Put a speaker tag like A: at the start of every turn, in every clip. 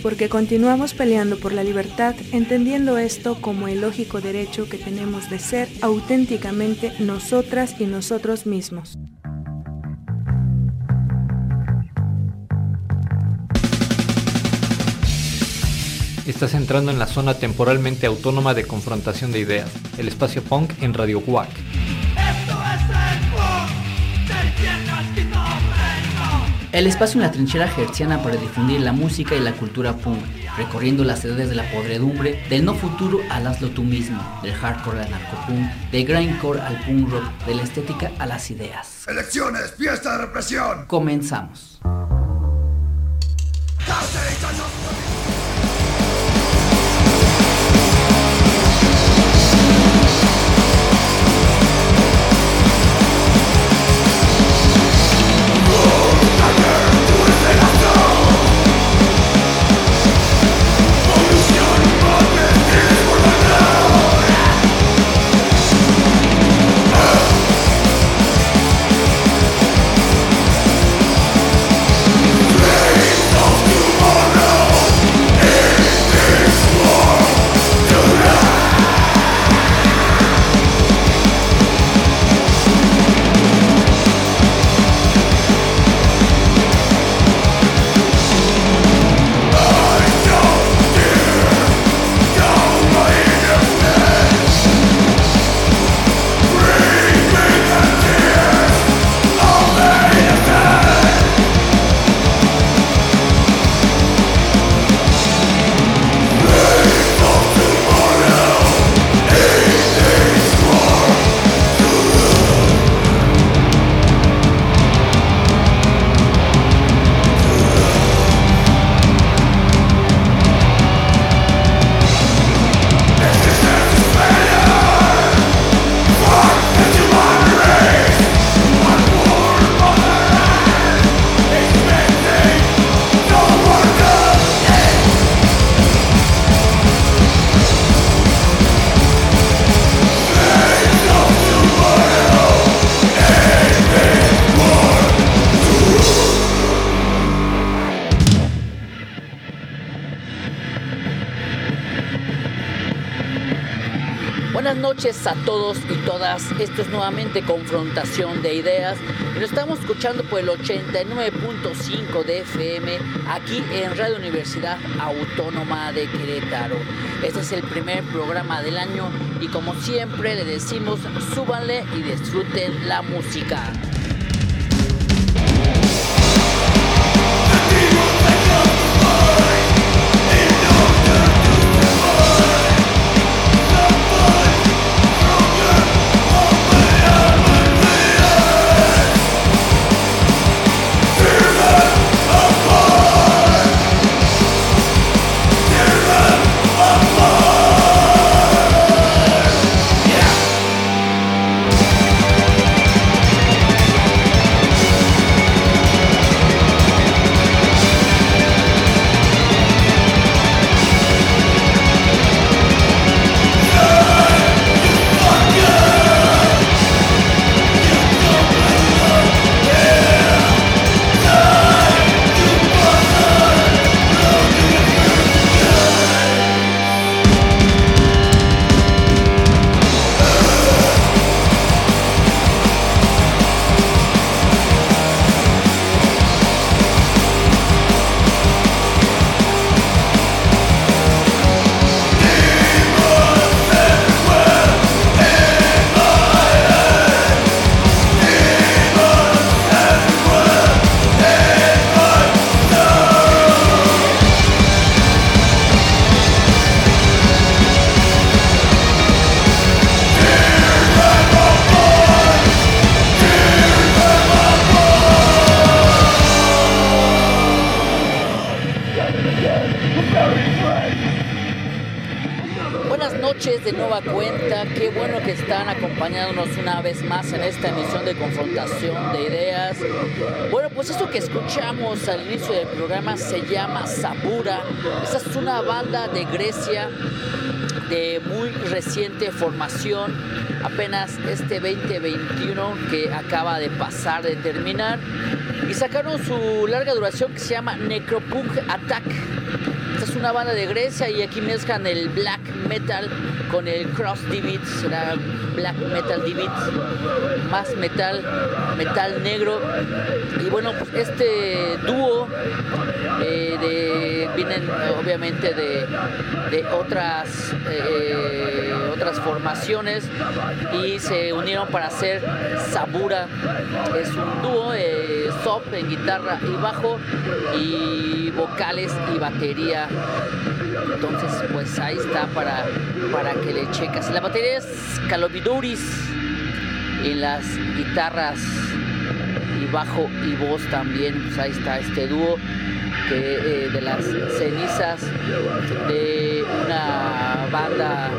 A: porque continuamos peleando por la libertad, entendiendo esto como el lógico derecho que tenemos de ser auténticamente nosotras y nosotros mismos.
B: Estás entrando en la zona temporalmente autónoma de confrontación de ideas, el espacio punk en Radio WAC.
C: El espacio en la trinchera hertziana para difundir la música y la cultura punk, recorriendo las edades de la podredumbre, del no futuro al hazlo tú mismo, del hardcore al narcopunk, del grindcore al punk rock, de la estética a las ideas.
D: ¡Elecciones! ¡Fiesta de represión!
C: Comenzamos. Buenas noches a todos y todas, esto es nuevamente Confrontación de Ideas y lo estamos escuchando por el 89.5 de FM aquí en Radio Universidad Autónoma de Querétaro. Este es el primer programa del año y como siempre le decimos súbanle y disfruten la música. De nueva cuenta, qué bueno que están acompañándonos una vez más en esta emisión de Confrontación de Ideas. Bueno, pues esto que escuchamos al inicio del programa se llama Sabura. Esta es una banda de Grecia de muy reciente formación, apenas este 2021 que acaba de pasar, de terminar, y sacaron su larga duración que se llama Necropunk Attack. Esta es una banda de Grecia y aquí mezclan el black metal con el cross D-beat, será black metal D-beat, más metal negro. Y bueno, pues este dúo vienen obviamente de otras formaciones y se unieron para hacer Sabura. Es un dúo, Sop en guitarra y bajo y vocales y batería. Entonces pues ahí está para que le checas. La batería es Kalovidoris, en las guitarras y bajo y voz también. Pues ahí está este dúo que de las cenizas de una banda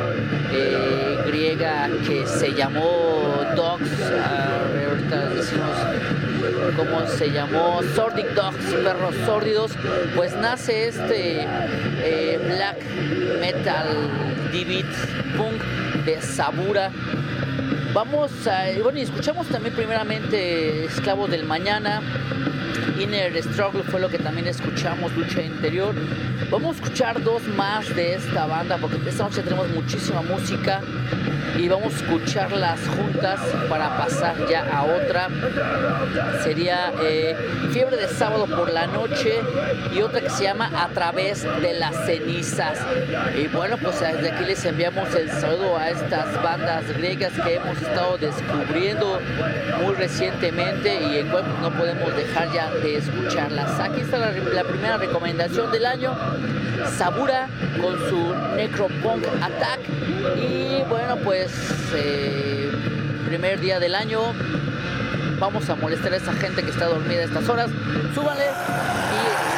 C: griega que se llamó Dogs. Ahorita decimos cómo se llamó, Sordid Dogs, perros sórdidos. Pues nace este black metal D-beat punk de Sabura. Vamos a, bueno, y escuchamos también primeramente Esclavos del Mañana. Inner Struggle fue lo que también escuchamos, Lucha Interior. Vamos a escuchar dos más de esta banda porque esta noche tenemos muchísima música y vamos a escucharlas juntas para pasar ya a otra. Sería Fiebre de Sábado por la Noche y otra que se llama A Través de las Cenizas. Y bueno, pues desde aquí les enviamos el saludo a estas bandas griegas que hemos estado descubriendo muy recientemente y en cual no podemos dejar ya de escucharlas. Aquí está la primera recomendación del año, Sabura con su Necropunk Attack. Y bueno, pues primer día del año, vamos a molestar a esa gente que está dormida a estas horas. Súbanle y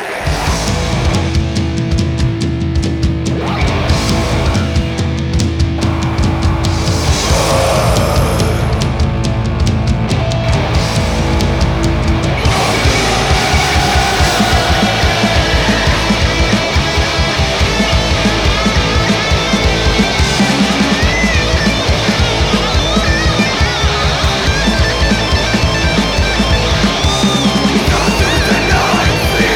E: Night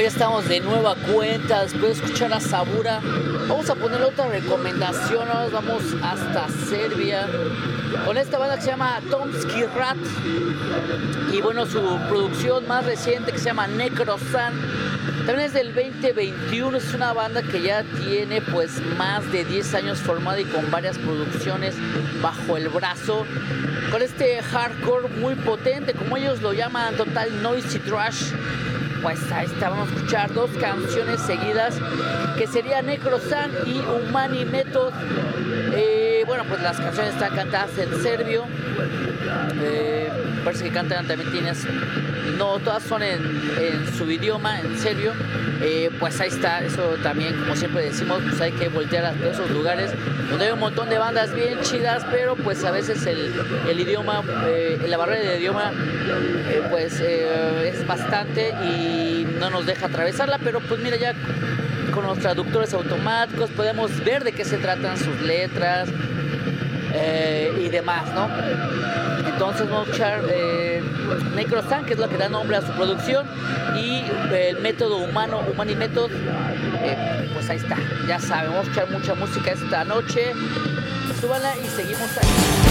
C: pues ya estamos de nueva cuenta después de escuchar a Sabura. Vamos a poner otra recomendación. Ahora vamos hasta Serbia con esta banda que se llama Atomski Rat. Y bueno, su producción más reciente que se llama Necrozan también es del 2021. Es una banda que ya tiene pues más de 10 años formada y con varias producciones bajo el brazo, con este hardcore muy potente, como ellos lo llaman, total noisy trash. Pues ahí está, vamos a escuchar dos canciones seguidas, que sería Necrozan y Humani Method. Bueno, pues las canciones están cantadas en serbio. Parece que cantan también tienes... No, todas son en su idioma, en serbio. Pues ahí está, eso también, como siempre decimos, pues hay que voltear a esos lugares donde hay un montón de bandas bien chidas, pero pues a veces el idioma, la barrera de idioma, es bastante y no nos deja atravesarla, pero pues mira, ya con los traductores automáticos podemos ver de qué se tratan sus letras y demás, ¿no? Entonces vamos a escuchar Necrozan, que es lo que da nombre a su producción, y el método Humani Method. Pues ahí está, ya saben, vamos a escuchar mucha música esta noche. Súbanla y seguimos ahí.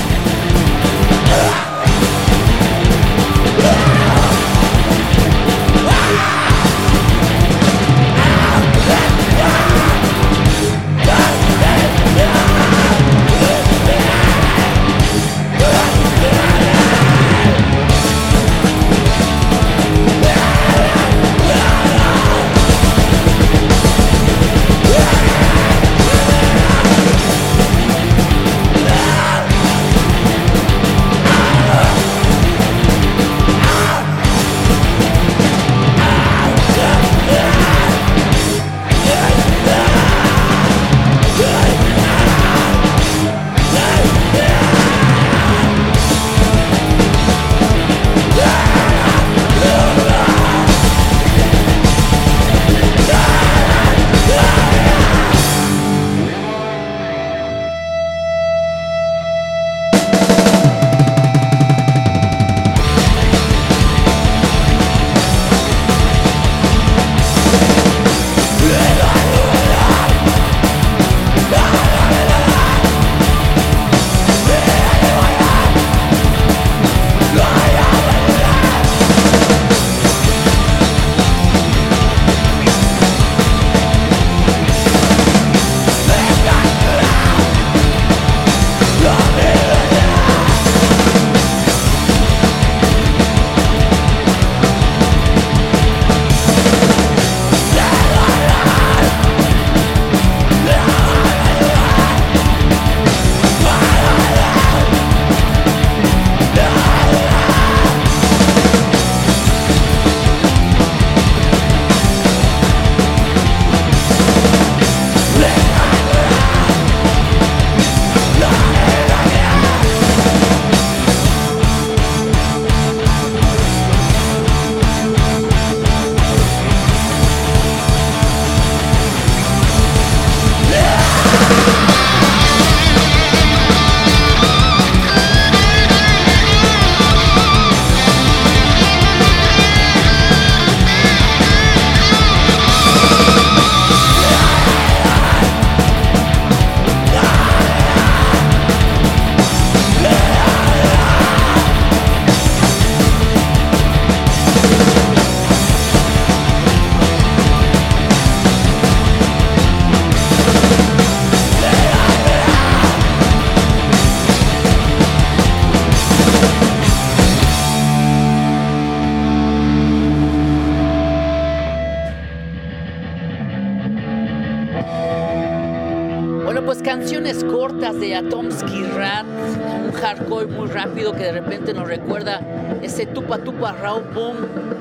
C: Canciones cortas de Atomski Rat, un hardcore muy rápido que de repente nos recuerda ese tupa tupa raw boom.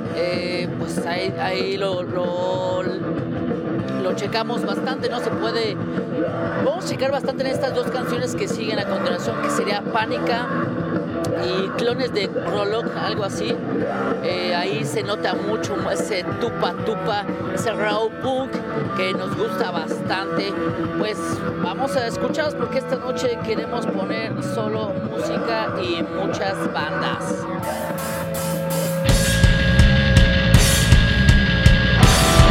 C: Pues ahí lo checamos bastante, no se puede. Vamos a checar bastante en estas dos canciones que siguen a continuación, que sería Pánica y Clones de Prolog, algo así. Ahí se nota mucho ese tupa tupa, ese raw punk que nos gusta bastante. Pues vamos a escucharlos porque esta noche queremos poner solo música y muchas bandas.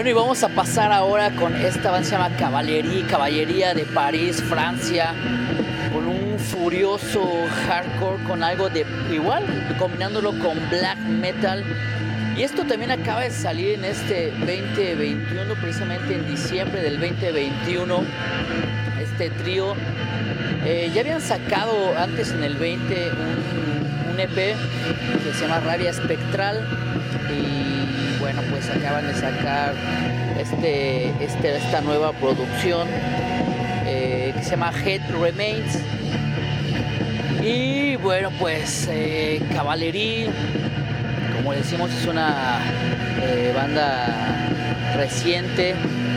C: Bueno, y vamos a pasar ahora con esta banda, se llama Caballería de París, Francia, con un furioso hardcore, con algo de igual, combinándolo con black metal. Y esto también acaba de salir en este 2021, precisamente en diciembre del 2021, este trío. Ya habían sacado antes en el 20 un EP que se llama Rabia Espectral, y bueno, pues acaban de sacar esta nueva producción que se llama Head Remains. Y bueno, pues Caballería, como decimos, es una banda reciente,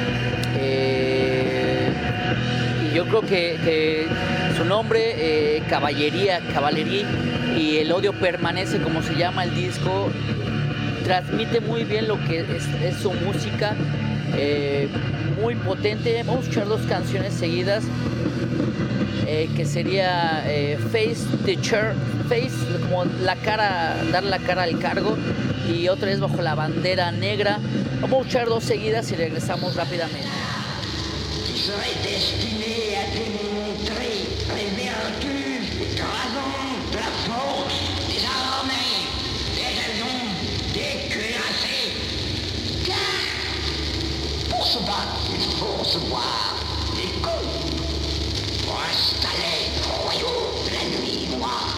C: y yo creo que su nombre, Caballería, y El Odio Permanece, como se llama el disco, transmite muy bien lo que es su música, muy potente. Vamos a escuchar 2 canciones seguidas, que sería Face the Chair, Face, como la cara, dar la cara al cargo, y otra es Bajo la Bandera Negra. Vamos a escuchar 2 seguidas y regresamos rápidamente.
E: Tu serais destiné à démontrer les vertus écrasantes de la force des armées, des raisons décuirassées. Car pour se battre, il faut recevoir des coups pour installer le royaume de la nuit noire.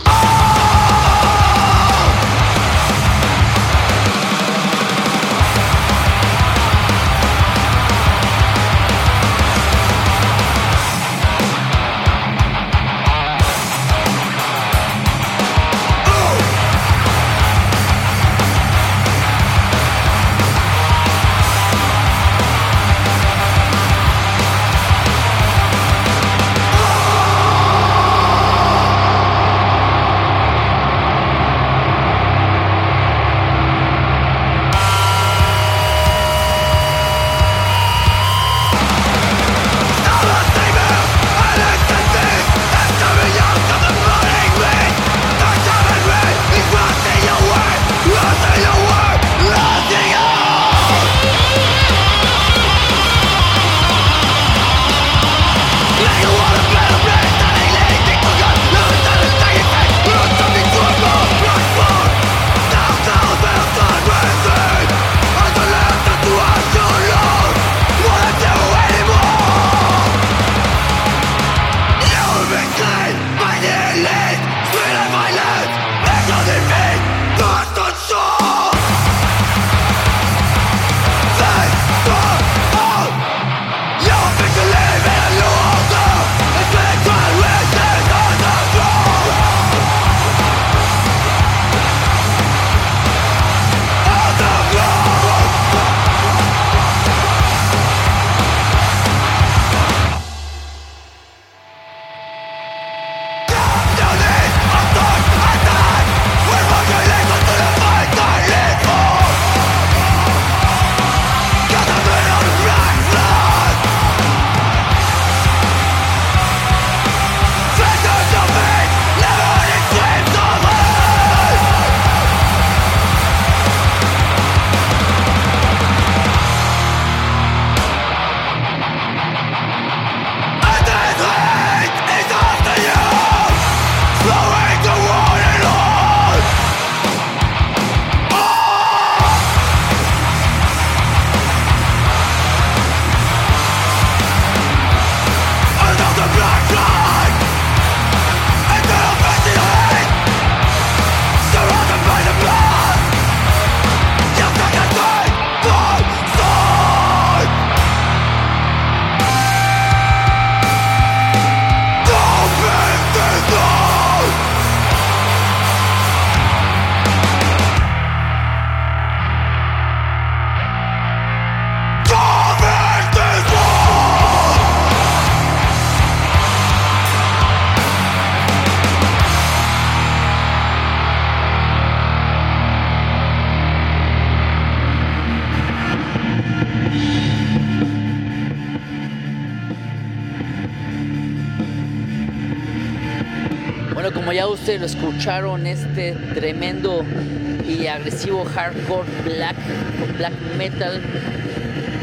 C: Como ya ustedes lo escucharon, este tremendo y agresivo hardcore black metal,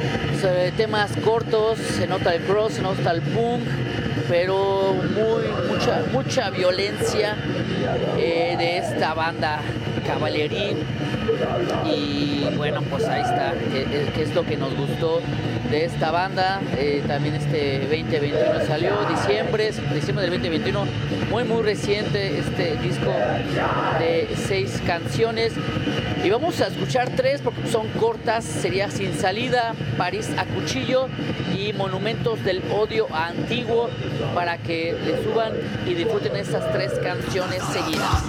C: temas cortos, se nota el cross, se nota el punk, pero mucha violencia de esta banda Cavalry. Y bueno, pues ahí está, que es lo que nos gustó de esta banda. También este 2021 salió, diciembre del 2021, muy reciente este disco de 6 canciones. Y vamos a escuchar 3 porque son cortas, sería Sin Salida, París a Cuchillo y Monumentos del Odio Antiguo, para que le suban y disfruten estas 3 canciones seguidas.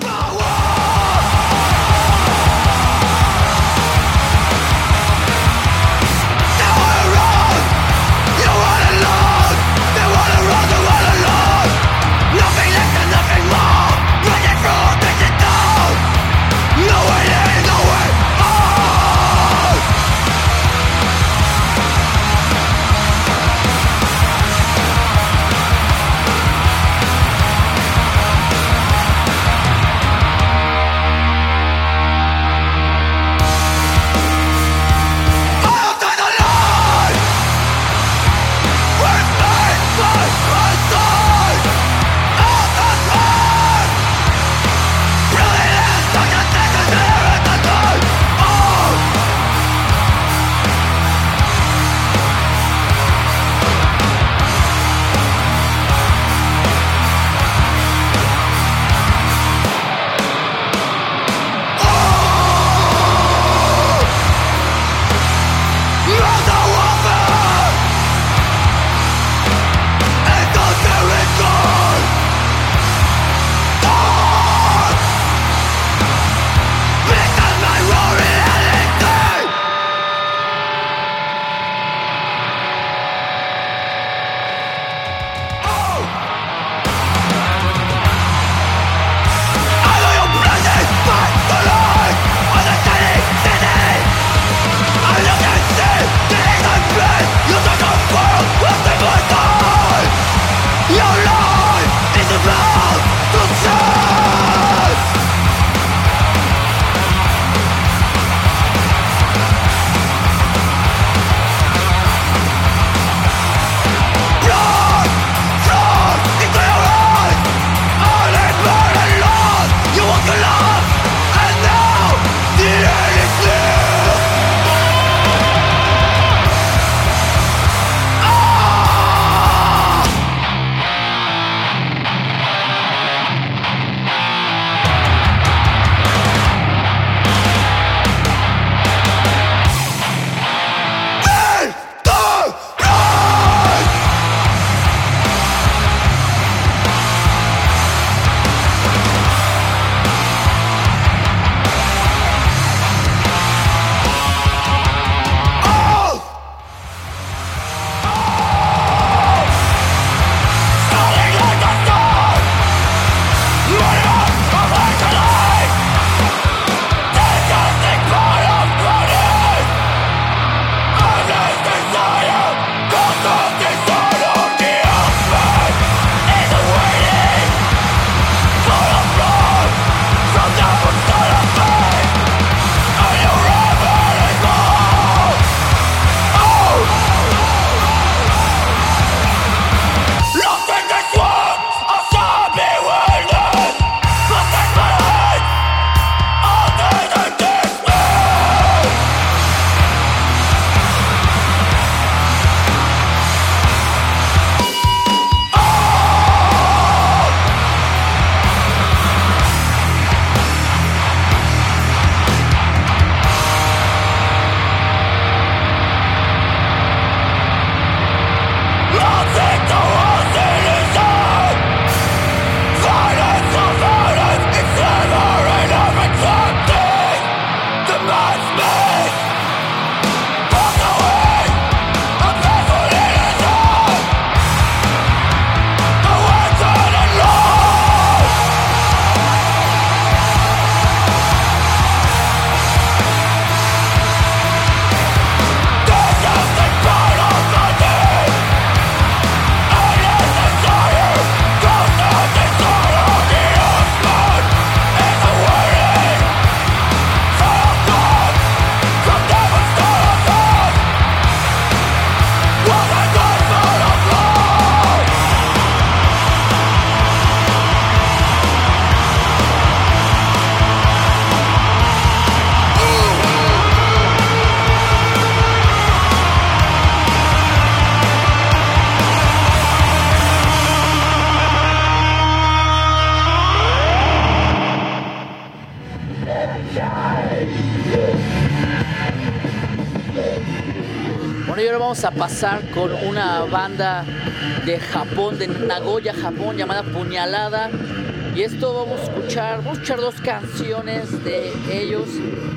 C: vamos a pasar con una banda de Japón, de Nagoya, Japón, llamada Puñalada. Y esto vamos a escuchar 2 canciones de ellos,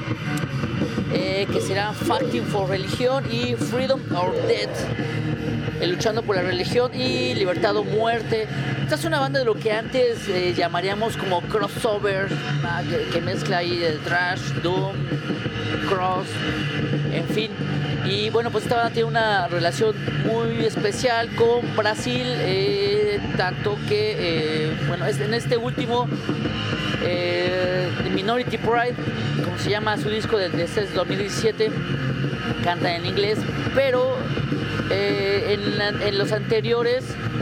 C: que serán Fighting for Religion y Freedom or Death, luchando por la religión y libertad o muerte. Esta es una banda de lo que antes llamaríamos como crossover, que mezcla ahí el thrash, doom, cross, en fin. Y bueno, pues esta banda tiene una relación muy especial con Brasil, tanto que, bueno, en este último, Minority Pride, como se llama su disco de este 2017, canta en inglés, pero en los anteriores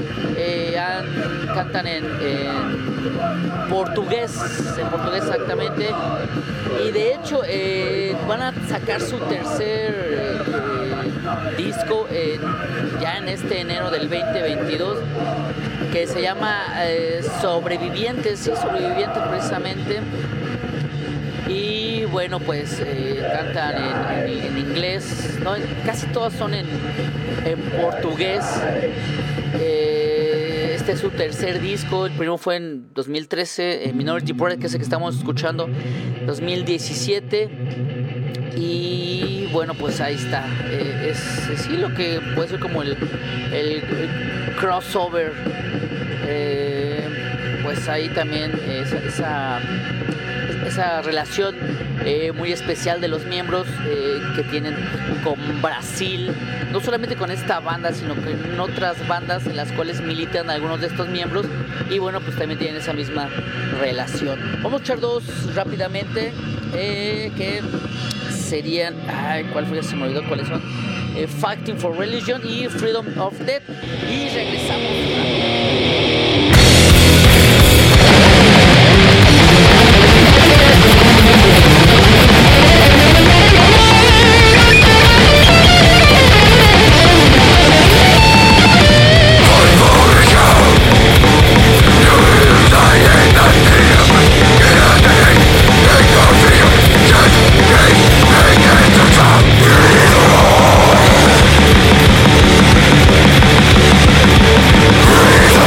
C: cantan en portugués exactamente. Y de hecho van a sacar su tercer disco ya en este enero del 2022, que se llama Sobrevivientes precisamente. Y bueno, pues cantan en inglés, ¿no? Casi todas son en portugués. Este es su tercer disco. El primero fue en 2013, Minority Project, que es el que estamos escuchando, 2017. Y bueno, pues ahí está. Es sí, lo que puede ser como el crossover. Pues ahí también esa relación muy especial de los miembros que tienen con Brasil, no solamente con esta banda, sino que en otras bandas en las cuales militan algunos de estos miembros. Y bueno, pues también tienen esa misma relación. Vamos a echar 2 rápidamente, que serían, ¿cuál fue? Se me olvidó cuáles son. Fighting for Religion y Freedom of Death. Y regresamos.
F: Freedom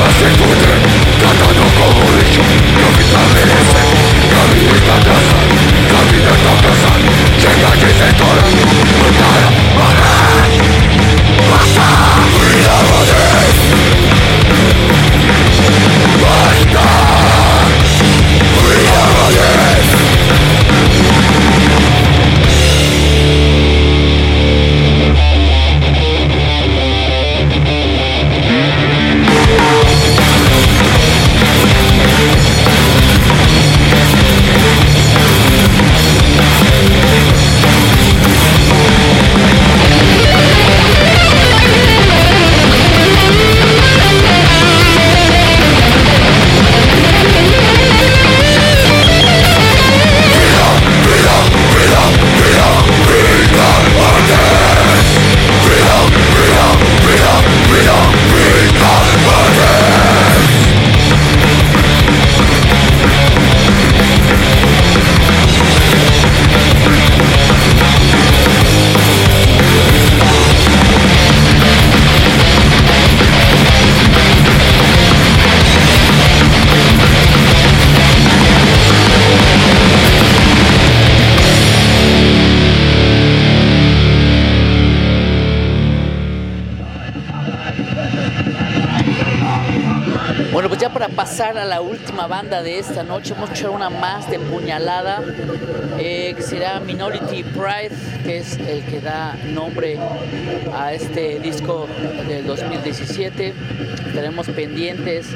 C: Pasar a la última banda de esta noche, vamos a escuchar una más de Puñalada, que será Minority Pride, que es el que da nombre a este disco del 2017. Estaremos pendientes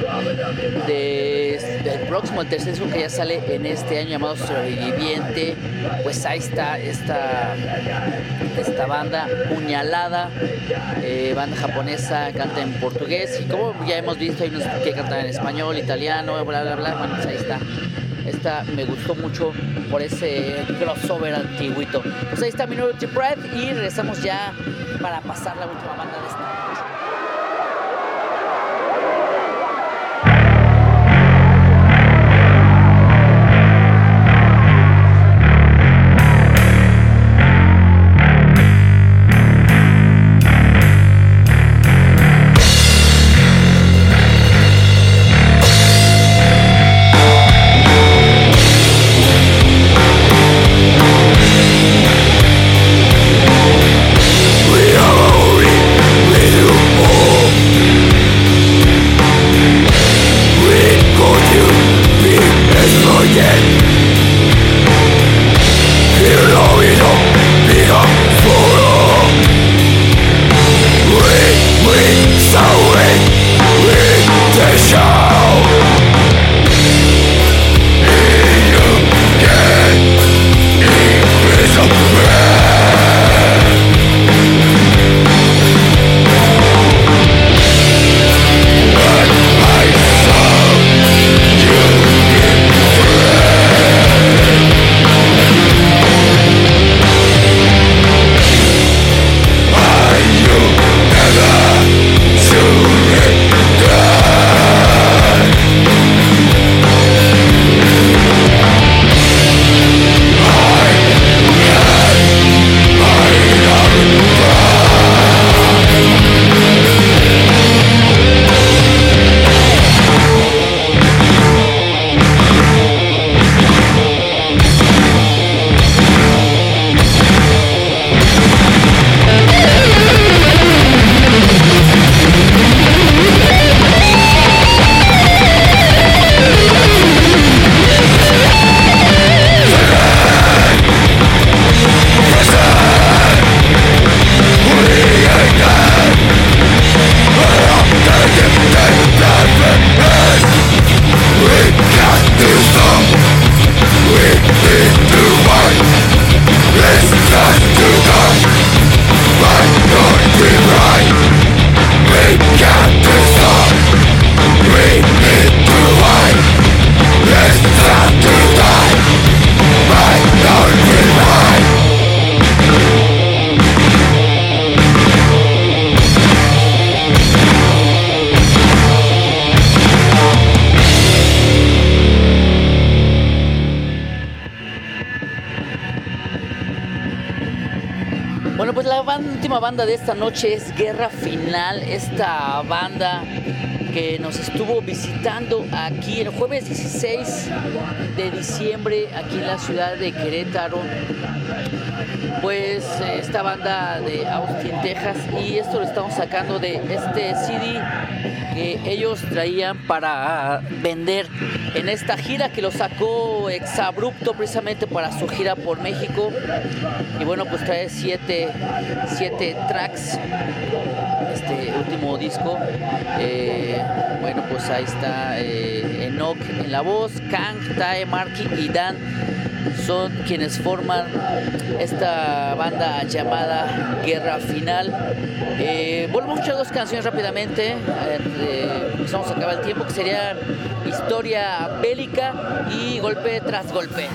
C: del próximo, el tercer disco que ya sale en este año, llamado Sobreviviente. Pues ahí está esta banda Puñalada, banda japonesa, canta en portugués, y como ya hemos visto, hay unos que cantan en español, italiano, bla bla bla. Bueno, pues ahí está. Esta me gustó mucho por ese crossover antiguito. Pues ahí está Minority Pride y regresamos ya para pasar la última banda de esta noche. Bueno, pues la última banda de esta noche es Guerra Final, esta banda que nos estuvo visitando aquí el jueves 16 de diciembre aquí en la ciudad de Querétaro. Pues esta banda de Austin, Texas, y esto lo estamos sacando de este CD que ellos traían para vender en esta gira que lo sacó Exabrupto precisamente para su gira por México. Y bueno, pues trae 7 tracks este último disco. Bueno, pues ahí está Enoch en la voz, Kang, Tae, Marky y Dan son quienes forman esta banda llamada Guerra Final. Volvemos a escuchar 2 canciones rápidamente, empezamos a acabar el tiempo, que sería Historia Bélica y Golpe tras Golpe.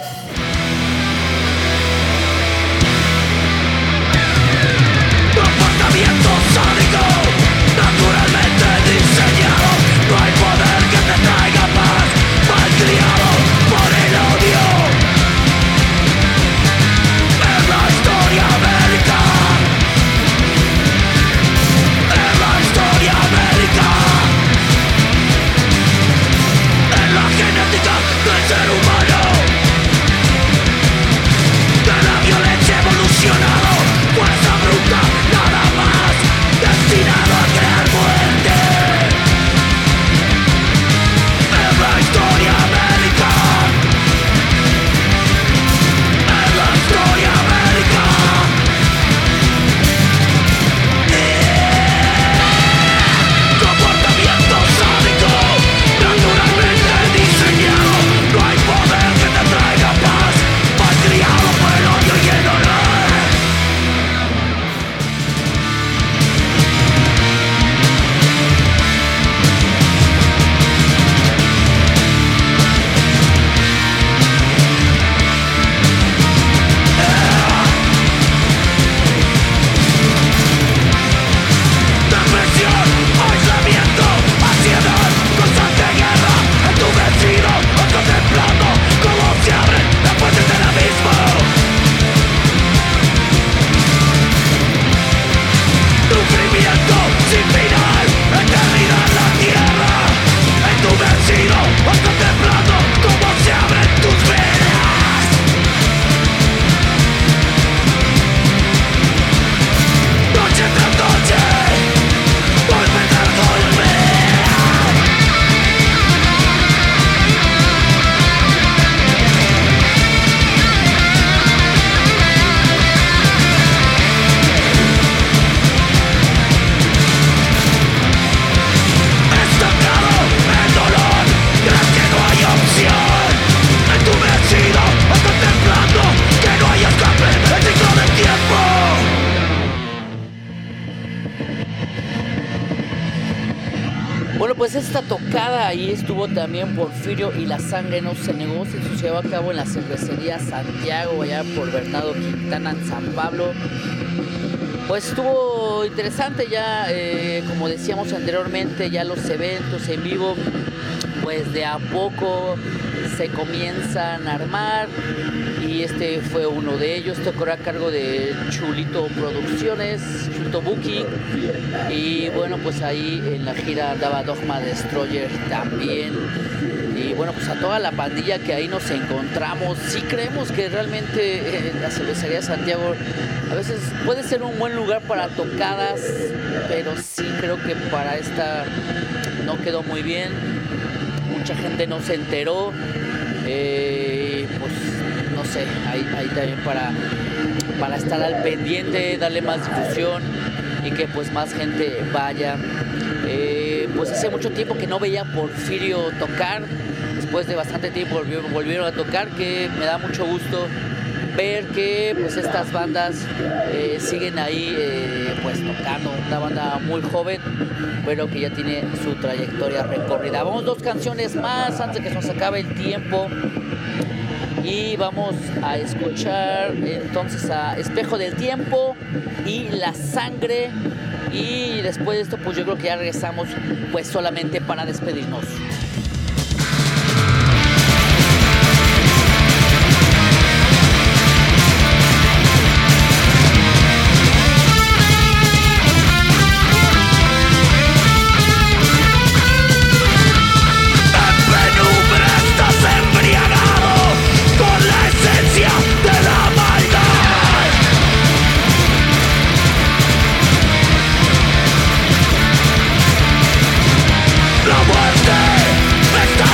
F: Comportamiento sádico, naturalmente diseñado, no hay poder que te traiga paz, malcriado por el odio. Es la historia bélica, es la historia bélica, es la genética del ser humano, de la violencia evolucionado, fuerza bruta, nada más, destinado a crear muerte. Es la historia bélica, es la historia bélica. Comportamiento sádico, naturalmente diseñado, no hay poder que te traiga paz, malcriado por el odio y el dolor. Depresión, aislamiento, ansiedad, constante guerra, entumecido o contemplando cómo se abren las puertas del abismo. Sufrimiento sin final, eternidad en la tierra, entumecido o contemplando cómo se abren tus venas. Noche tras noche, golpe tras golpe. Estancado el dolor, crees que no hay opción. Entumecido o contemplando que no hay escape, el ciclo del tiempo.
C: Bueno, pues esta tocada ahí estuvo también Porfirio y La Sangre No Se Negó. Se llevó a cabo en la cervecería Santiago, allá por Bernardo Quintana, en San Pablo. Pues estuvo interesante ya, como decíamos anteriormente, ya los eventos en vivo, pues de a poco se comienzan a armar. Y este fue uno de ellos, tocó a cargo de Chulito Producciones, Chulito Booking. Y bueno, pues ahí en la gira andaba Dogma Destroyer también. Y bueno, pues a toda la pandilla que ahí nos encontramos, sí creemos que realmente la cervecería Santiago a veces puede ser un buen lugar para tocadas, pero sí creo que para esta no quedó muy bien. Mucha gente no se enteró. Pues no sé, ahí también para estar al pendiente, darle más difusión y que pues más gente vaya. Pues hace mucho tiempo que no veía a Porfirio tocar, después de bastante tiempo volvieron a tocar, que me da mucho gusto ver que pues estas bandas siguen ahí pues tocando. Una banda muy joven, pero que ya tiene su trayectoria recorrida. Vamos 2 canciones más antes de que se nos acabe el tiempo. Y vamos a escuchar entonces a Espejo del Tiempo y La Sangre. Y después de esto pues yo creo que ya regresamos pues solamente para despedirnos.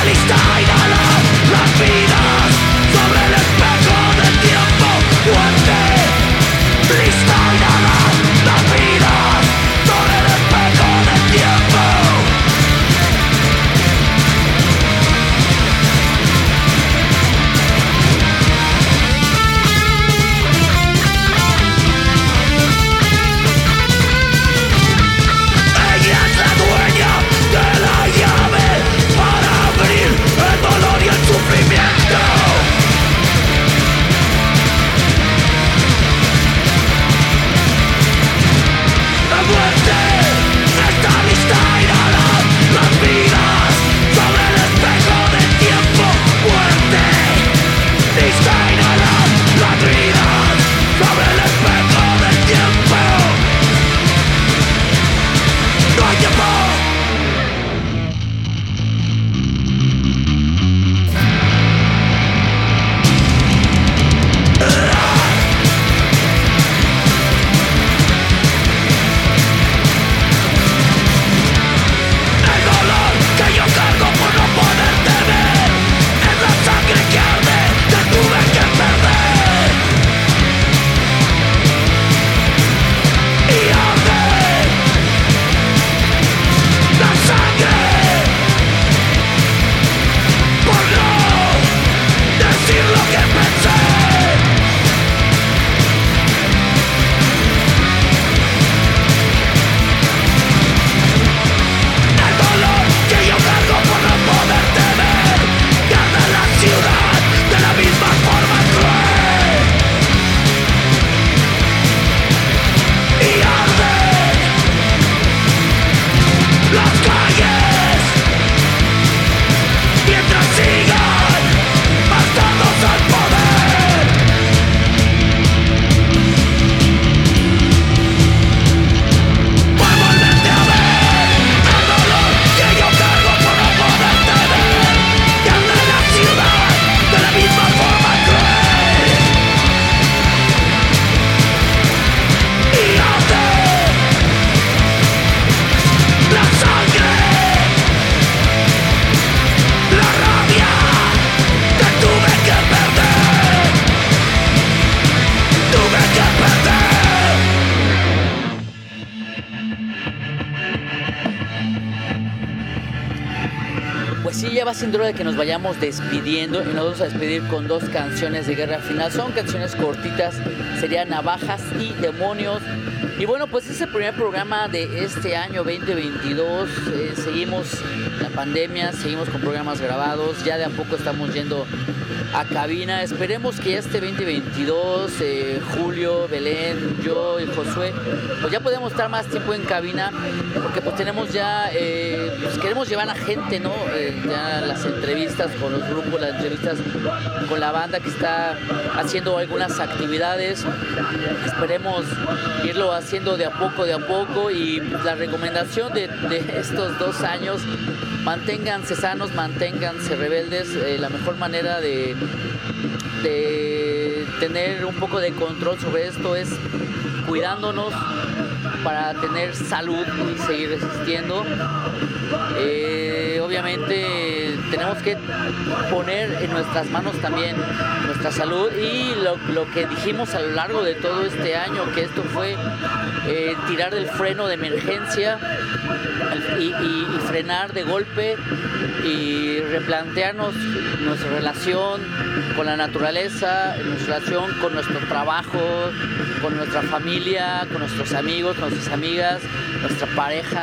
C: va siendo hora de que nos vayamos despidiendo y nos vamos a despedir con dos canciones de Guerra Final. Son canciones cortitas, serían Navajas y Demonios. Y bueno, pues es el primer programa de este año 2022. Seguimos la pandemia, seguimos con programas grabados. Ya de a poco estamos yendo a cabina. Esperemos que este 2022, Julio, Belén, yo y Josué, pues ya podemos estar más tiempo en cabina, porque pues tenemos ya, pues queremos llevar a gente, ¿no? Ya las entrevistas con los grupos, las entrevistas con la banda que está haciendo algunas actividades. Esperemos irlo haciendo de a poco, y pues la recomendación de estos 2 años: manténganse sanos, manténganse rebeldes. La mejor manera de tener un poco de control sobre esto es cuidándonos para tener salud y seguir resistiendo. Obviamente tenemos que poner en nuestras manos también nuestra salud, y lo que dijimos a lo largo de todo este año, que esto fue tirar del freno de emergencia y frenar de golpe y replantearnos nuestra relación con la naturaleza, nuestra relación con nuestro trabajo, con nuestra familia, con nuestros amigos, nuestras amigas, nuestra pareja.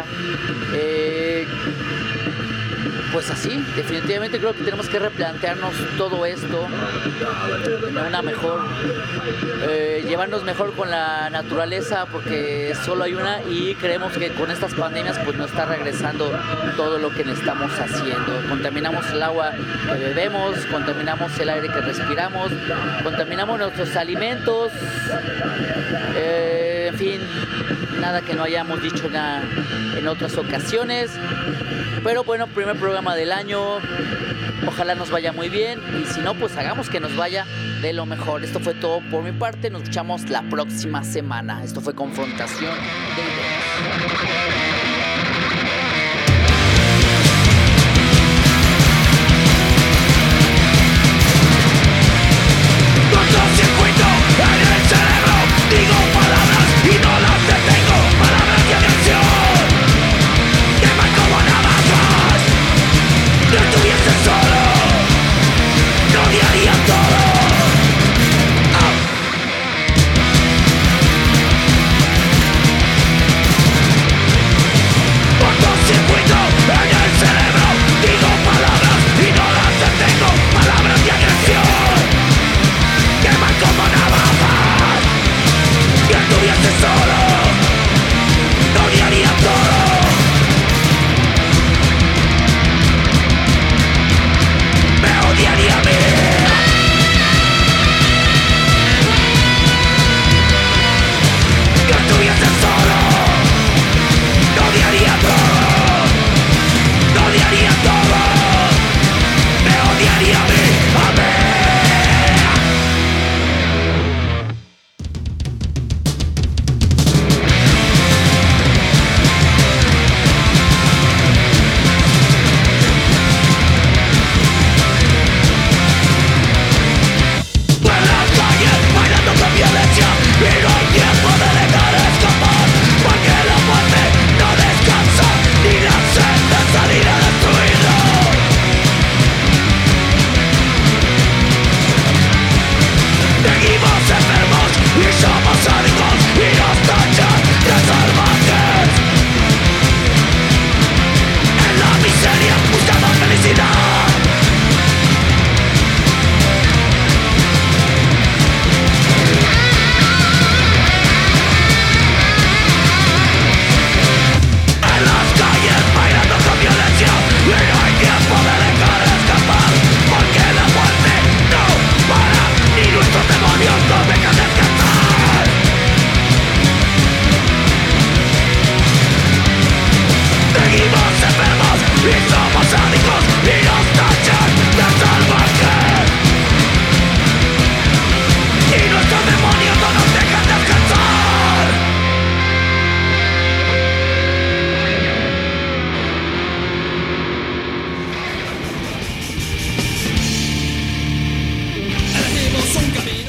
C: Pues así, definitivamente creo que tenemos que replantearnos todo esto, una mejor, llevarnos mejor con la naturaleza, porque solo hay una, y creemos que con estas pandemias pues nos está regresando todo lo que estamos haciendo. Contaminamos el agua que bebemos, contaminamos el aire que respiramos, contaminamos nuestros alimentos, en fin, nada que no hayamos dicho en otras ocasiones. Pero bueno, primer programa del año, ojalá nos vaya muy bien, y si no, pues hagamos que nos vaya de lo mejor. Esto fue todo por mi parte, nos escuchamos la próxima semana. Esto fue Confrontación de Ideas.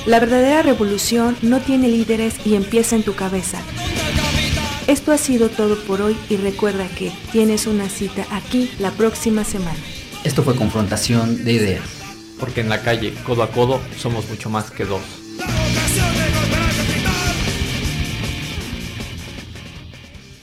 A: La verdadera revolución no tiene líderes y empieza en tu cabeza. Esto ha sido todo por hoy y recuerda que tienes una cita aquí la próxima semana.
G: Esto fue Confrontación de Ideas.
B: Porque en la calle, codo a codo, somos mucho más que dos.
F: La vocación